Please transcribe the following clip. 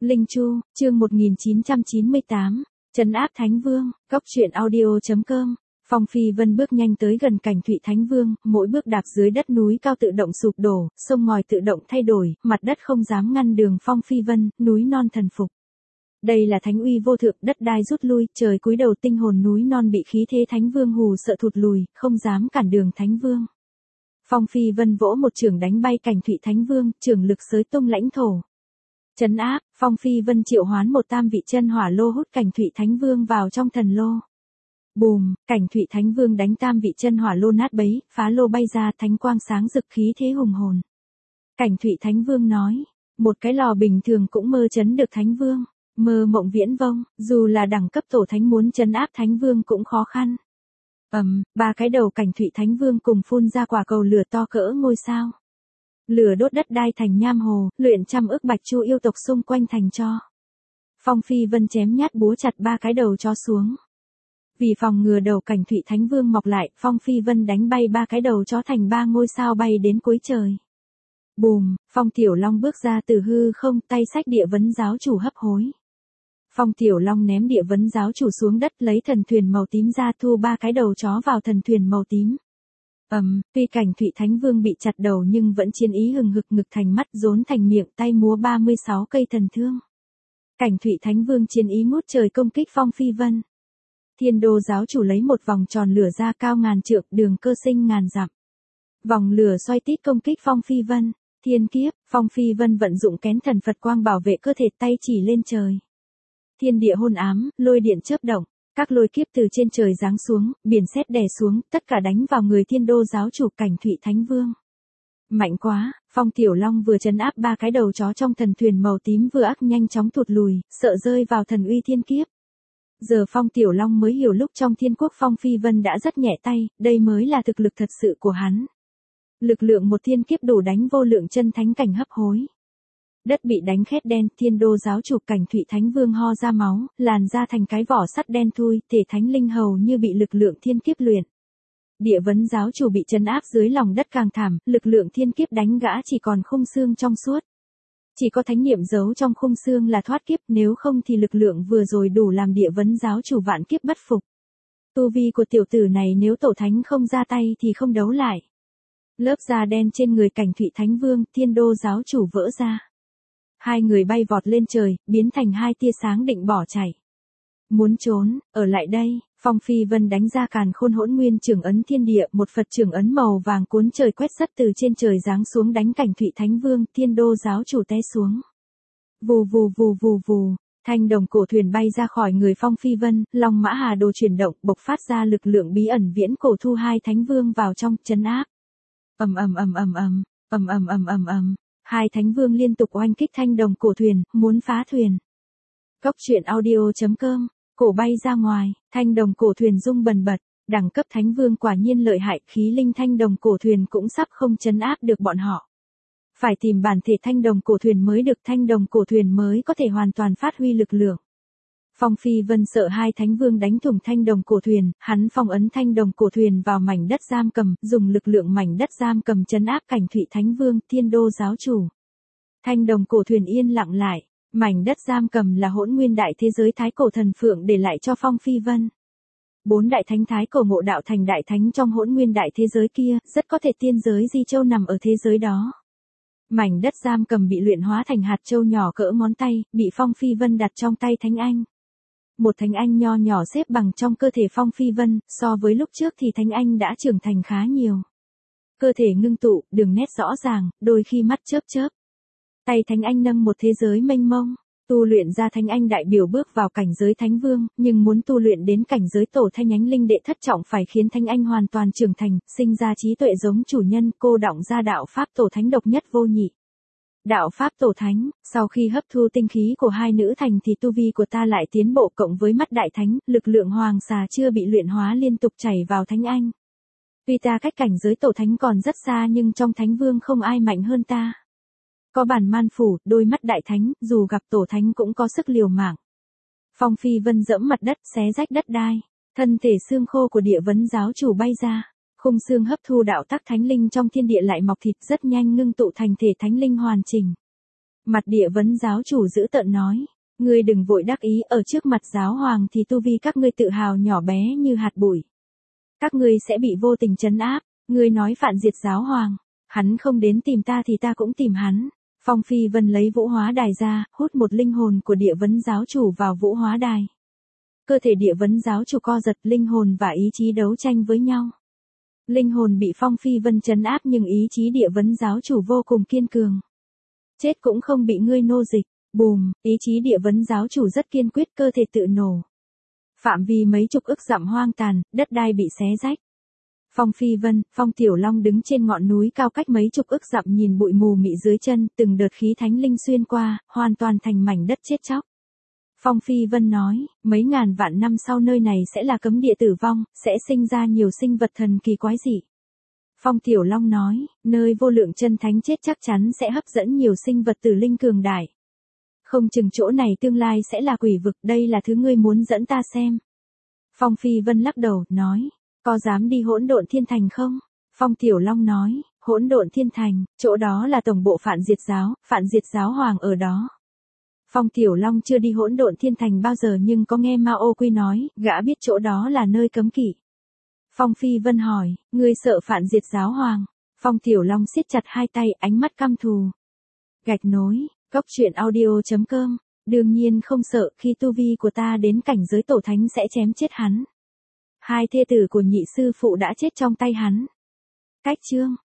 Linh Chu, chương 1998, trấn áp Thánh Vương, Cóc truyện audio.com. Phong Phi Vân bước nhanh tới gần cảnh Thụy Thánh Vương, mỗi bước đạp dưới đất núi cao tự động sụp đổ, sông ngòi tự động thay đổi, mặt đất không dám ngăn đường Phong Phi Vân, núi non thần phục. Đây là thánh uy vô thượng, đất đai rút lui, trời cúi đầu, tinh hồn núi non bị khí thế Thánh Vương hù sợ thụt lùi, không dám cản đường Thánh Vương. Phong Phi Vân vỗ một chưởng đánh bay cảnh Thụy Thánh Vương, chưởng lực xới tung lãnh thổ. Trấn áp, Phong Phi Vân triệu hoán một tam vị chân hỏa lô hút cảnh Thụy Thánh Vương vào trong thần lô. Bùm, cảnh Thụy Thánh Vương đánh tam vị chân hỏa lô nát bấy, phá lô bay ra, thánh quang sáng rực, khí thế hùng hồn. Cảnh Thụy Thánh Vương nói, một cái lò bình thường cũng mơ chấn được Thánh Vương, mơ mộng viễn vông, dù là đẳng cấp tổ thánh muốn trấn áp Thánh Vương cũng khó khăn. Ba cái đầu cảnh Thụy Thánh Vương cùng phun ra quả cầu lửa to cỡ ngôi sao. Lửa đốt đất đai thành nham hồ, luyện trăm ức bạch chu yêu tộc xung quanh thành tro. Phong Phi Vân chém nhát búa chặt ba cái đầu chó xuống. Vì phòng ngừa đầu cảnh Thụy Thánh Vương mọc lại, Phong Phi Vân đánh bay ba cái đầu chó thành ba ngôi sao bay đến cuối trời. Bùm, Phong Tiểu Long bước ra từ hư không, tay xách địa vấn giáo chủ hấp hối. Phong Tiểu Long ném địa vấn giáo chủ xuống đất, lấy thần thuyền màu tím ra, thu ba cái đầu chó vào thần thuyền màu tím. Tuy cảnh Thụy Thánh Vương bị chặt đầu nhưng vẫn chiến ý hừng hực, ngực thành mắt, rốn thành miệng, tay múa 36 cây thần thương. Cảnh Thụy Thánh Vương chiến ý ngút trời công kích Phong Phi Vân. Thiên Đô giáo chủ lấy một vòng tròn lửa ra cao ngàn trượng, đường cơ sinh ngàn dặm. Vòng lửa xoay tít công kích Phong Phi Vân. Thiên kiếp, Phong Phi Vân vận dụng kén thần Phật quang bảo vệ cơ thể, tay chỉ lên trời. Thiên địa hôn ám, lôi điện chớp động, các lôi kiếp từ trên trời giáng xuống, biển sét đè xuống, tất cả đánh vào người Thiên Đô giáo chủ cảnh Thụy Thánh Vương. Mạnh quá, Phong Tiểu Long vừa trấn áp ba cái đầu chó trong thần thuyền màu tím vừa ác nhanh chóng thụt lùi, sợ rơi vào thần uy thiên kiếp. Giờ Phong Tiểu Long mới hiểu lúc trong thiên quốc Phong Phi Vân đã rất nhẹ tay, đây mới là thực lực thật sự của hắn. Lực lượng một thiên kiếp đủ đánh vô lượng chân thánh cảnh hấp hối. Đất bị đánh khét đen, Thiên Đô giáo chủ cảnh Thụy Thánh Vương ho ra máu, làn ra thành cái vỏ sắt đen thui, thể thánh linh hầu như bị lực lượng thiên kiếp luyện. Địa vấn giáo chủ bị trấn áp dưới lòng đất càng thảm, lực lượng thiên kiếp đánh gã chỉ còn khung xương trong suốt. Chỉ có thánh niệm giấu trong khung xương là thoát kiếp, nếu không thì lực lượng vừa rồi đủ làm địa vấn giáo chủ vạn kiếp bất phục. Tu vi của tiểu tử này nếu tổ thánh không ra tay thì không đấu lại. Lớp da đen trên người cảnh Thụy Thánh Vương, Thiên Đô giáo chủ vỡ ra. Hai người bay vọt lên trời, biến thành hai tia sáng định bỏ chạy. Muốn trốn, ở lại đây, Phong Phi Vân đánh ra càn khôn hỗn nguyên trưởng ấn thiên địa, một Phật trưởng ấn màu vàng cuốn trời quét sắt từ trên trời giáng xuống đánh cảnh Thụy Thánh Vương, Thiên Đô giáo chủ té xuống. Vù vù vù vù vù, thanh đồng cổ thuyền bay ra khỏi người Phong Phi Vân, Long Mã Hà Đồ chuyển động, bộc phát ra lực lượng bí ẩn viễn cổ thu hai Thánh Vương vào trong, trấn áp. Hai Thánh Vương liên tục oanh kích thanh đồng cổ thuyền, muốn phá thuyền. Cóc truyện audio.com, cổ bay ra ngoài, thanh đồng cổ thuyền rung bần bật, đẳng cấp Thánh Vương quả nhiên lợi hại, khí linh thanh đồng cổ thuyền cũng sắp không trấn áp được bọn họ. Phải tìm bản thể thanh đồng cổ thuyền mới được, thanh đồng cổ thuyền mới có thể hoàn toàn phát huy lực lượng. Phong Phi Vân sợ hai Thánh Vương đánh thủng thanh đồng cổ thuyền, hắn phong ấn thanh đồng cổ thuyền vào mảnh đất giam cầm, dùng lực lượng mảnh đất giam cầm trấn áp cảnh Thụy Thánh Vương, Thiên Đô giáo chủ. Thanh đồng cổ thuyền yên lặng lại, mảnh đất giam cầm là hỗn nguyên đại thế giới thái cổ thần phượng để lại cho Phong Phi Vân. 4 đại thánh thái cổ ngộ đạo thành đại thánh trong hỗn nguyên đại thế giới kia, rất có thể tiên giới Di Châu nằm ở thế giới đó. Mảnh đất giam cầm bị luyện hóa thành hạt châu nhỏ cỡ ngón tay, bị Phong Phi Vân đặt trong tay Thánh Anh. Một Thánh Anh nho nhỏ xếp bằng trong cơ thể Phong Phi Vân, so với lúc trước thì Thánh Anh đã trưởng thành khá nhiều. Cơ thể ngưng tụ, đường nét rõ ràng, đôi khi mắt chớp chớp. Tay Thánh Anh nâng một thế giới mênh mông, tu luyện ra Thánh Anh đại biểu bước vào cảnh giới Thánh Vương, nhưng muốn tu luyện đến cảnh giới tổ thai nhánh linh đệ thất trọng phải khiến Thánh Anh hoàn toàn trưởng thành, sinh ra trí tuệ giống chủ nhân, cô đọng ra đạo pháp tổ thánh độc nhất vô nhị. Đạo pháp tổ thánh, sau khi hấp thu tinh khí của hai nữ thành thì tu vi của ta lại tiến bộ, cộng với mắt đại thánh, lực lượng hoàng xà chưa bị luyện hóa liên tục chảy vào Thánh Anh. Tuy ta cách cảnh giới tổ thánh còn rất xa nhưng trong Thánh Vương không ai mạnh hơn ta. Có bản man phủ, đôi mắt đại thánh, dù gặp tổ thánh cũng có sức liều mạng. Phong Phi Vân dẫm mặt đất, xé rách đất đai, thân thể xương khô của địa vấn giáo chủ bay ra. Khung xương hấp thu đạo tắc thánh linh trong thiên địa lại mọc thịt, rất nhanh ngưng tụ thành thể thánh linh hoàn chỉnh. Mặt Địa Vấn giáo chủ giữ tợn nói. Ngươi đừng vội đắc ý, ở trước mặt giáo hoàng thì tu vi các ngươi tự hào nhỏ bé như hạt bụi. Các ngươi sẽ bị vô tình trấn áp. Ngươi nói phản diệt giáo hoàng. Hắn không đến tìm ta thì ta cũng tìm hắn. Phong Phi Vân lấy vũ hóa đài ra, hút một linh hồn của Địa Vấn giáo chủ vào vũ hóa đài. Cơ thể Địa Vấn giáo chủ co giật, linh hồn và ý chí đấu tranh với nhau. Linh hồn bị Phong Phi Vân trấn áp nhưng ý chí Địa Vấn giáo chủ vô cùng kiên cường. Chết cũng không bị ngươi nô dịch. Bùm, ý chí Địa Vấn giáo chủ rất kiên quyết, cơ thể tự nổ. Phạm vi mấy chục ức dặm hoang tàn, đất đai bị xé rách. Phong Phi Vân, Phong Tiểu Long đứng trên ngọn núi cao cách mấy chục ức dặm nhìn bụi mù mịt dưới chân, từng đợt khí thánh linh xuyên qua, hoàn toàn thành mảnh đất chết chóc. Phong Phi Vân nói, mấy ngàn vạn năm sau nơi này sẽ là cấm địa tử vong, sẽ sinh ra nhiều sinh vật thần kỳ quái dị. Phong Tiểu Long nói, nơi vô lượng chân thánh chết chắc chắn sẽ hấp dẫn nhiều sinh vật tử linh cường đại. Không chừng chỗ này tương lai sẽ là quỷ vực, đây là thứ ngươi muốn dẫn ta xem. Phong Phi Vân lắc đầu, nói, có dám đi Hỗn Độn Thiên Thành không? Phong Tiểu Long nói, Hỗn Độn Thiên Thành, chỗ đó là tổng bộ Phản Diệt giáo hoàng ở đó. Phong Tiểu Long chưa đi Hỗn Độn Thiên Thành bao giờ nhưng có nghe Mao Quy nói, gã biết chỗ đó là nơi cấm kỵ. Phong Phi Vân hỏi, ngươi sợ Phản Diệt giáo hoàng? Phong Tiểu Long siết chặt hai tay, ánh mắt căm thù. Gạch nối, Cốc Truyện Audio.com, đương nhiên không sợ, khi tu vi của ta đến cảnh giới tổ thánh sẽ chém chết hắn. Hai thê tử của nhị sư phụ đã chết trong tay hắn. Cách chương